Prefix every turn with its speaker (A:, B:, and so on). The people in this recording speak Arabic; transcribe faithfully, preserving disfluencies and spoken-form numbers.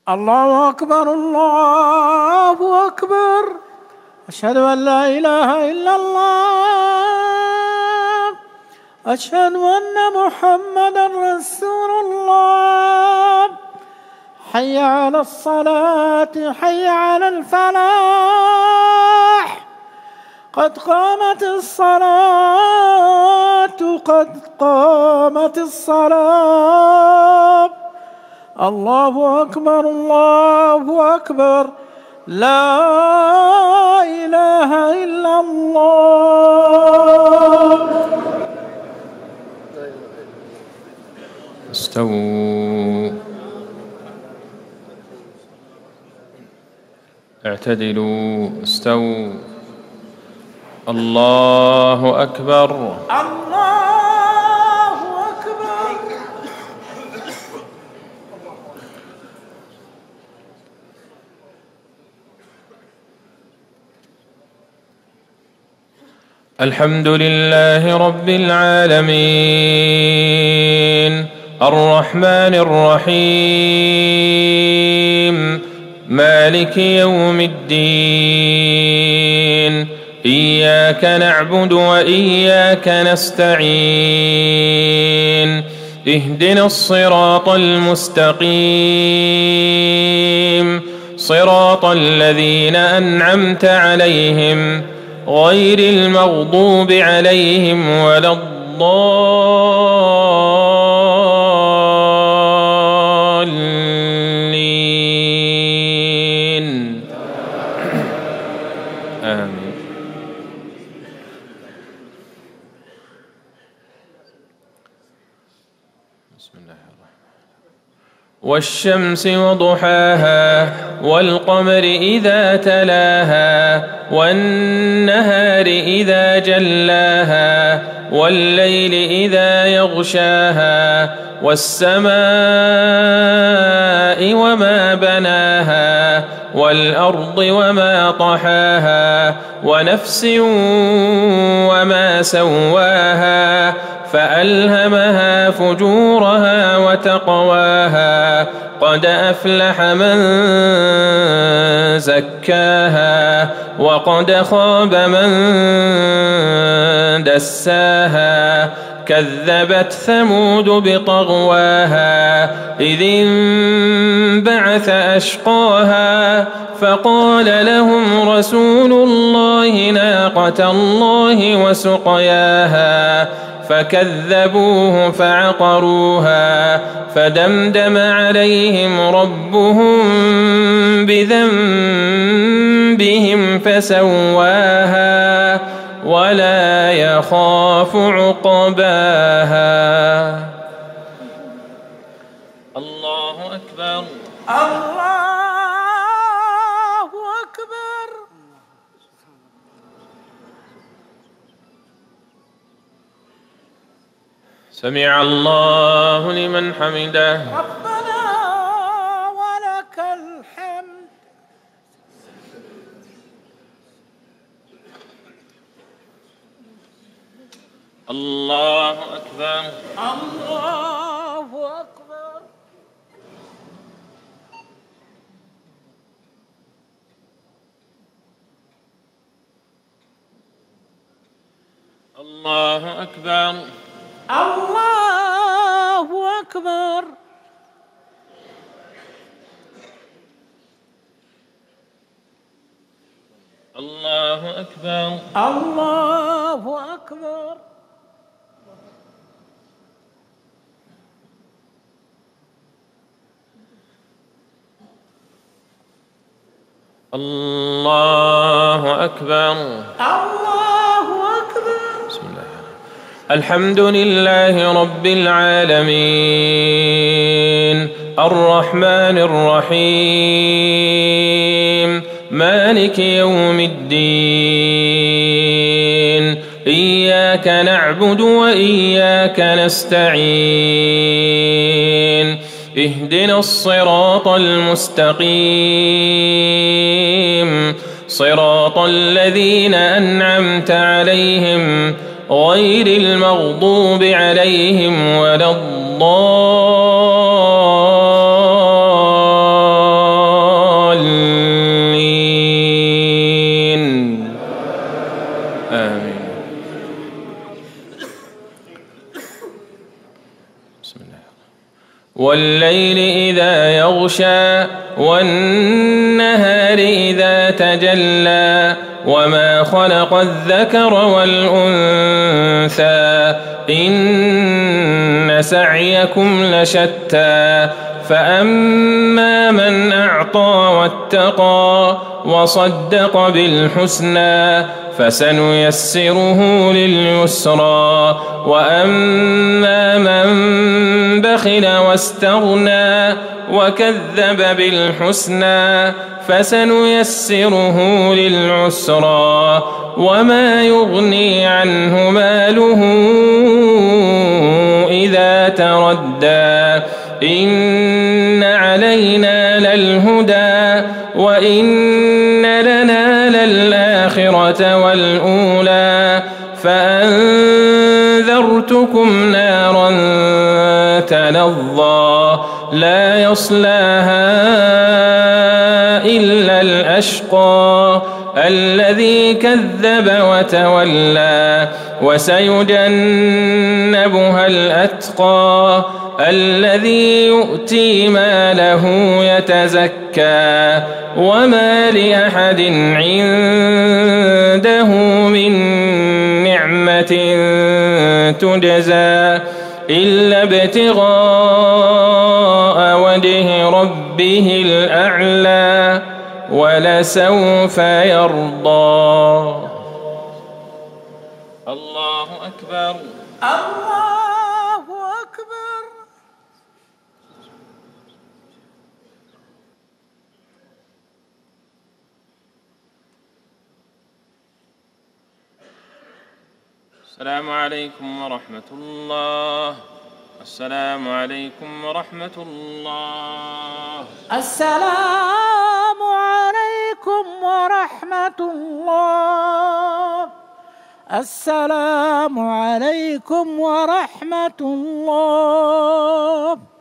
A: الله أكبر الله أكبر. أشهد أن لا إله إلا الله. أشهد أن محمدا رسول الله. حي على الصلاة حي على الفلاح. قد قامت الصلاة قد قامت الصلاة. الله أكبر الله أكبر. لا إله إلا الله.
B: استووا اعتدلوا استووا. الله أكبر
A: الله أكبر.
B: الحمد لله رب العالمين الرحمن الرحيم مالك يوم الدين. إياك نعبد وإياك نستعين. اهدنا الصراط المستقيم صراط الذين أنعمت عليهم غير المغضوب عليهم ولا الضالين. آمين. بسم الله الرحمن الرحيم. والشمس وضحاها والقمر إذا تلاها والنهار إذا جلاها والليل إذا يغشاها والسماء وما بناها والأرض وما طحاها ونفس وما سواها فألهمها فجورها وتقواها. قد أفلح من زكاها وقد خاب من دساها. كذبت ثمود بطغواها إذ انبعث أشقاها فقال لهم رسول الله ناقة الله وسقياها فكذبوه فعقروها فدمدم عليهم ربهم بذنبهم فسواها ولا يخاف عقباها. الله أكبر
A: الله أكبر.
B: سمع الله لمن حمده.
A: ربنا ولك الحمد.
B: الله أكبر
A: الله أكبر.
B: الله أكبر
A: الله أكبر.
B: الله أكبر
A: الله أكبر.
B: الله أكبر
A: الله أكبر.
B: بسم الله. الحمد لله رب العالمين الرحمن الرحيم مالك يوم الدين. إياك نعبد وإياك نستعين. اهدنا الصراط المستقيم صراط الذين أنعمت عليهم غير المغضوب عليهم ولا الضالين. والليل إذا يغشى والنهار إذا تجلى وما خلق الذكر والأنثى إن سعيكم لشتى فأما من أعطى واتقى وصدق بالحسنى فسنيسره لليسرى وأما من بخل واستغنى وكذب بالحسنى فسنيسره للعسرى وما يغني عنه ماله إذا تردى إن علينا للهدى وإن لنا للآخرة والأولى فأنذرتكم نارا تلظى لا يصلاها إلا الأشقى الذي كذب وتولى وسيجنبها الأتقى الذي يؤتي ماله يتزكى وما لأحد عنده من نعمة تجزى إلا ابتغاء وجه ربه الأعلى ولسوف يرضى. الله أكبر.
A: الله أكبر.
B: السلام عليكم ورحمة الله. السلام عليكم ورحمة الله.
A: السلام عليكم ورحمة الله. السلام عليكم ورحمة الله.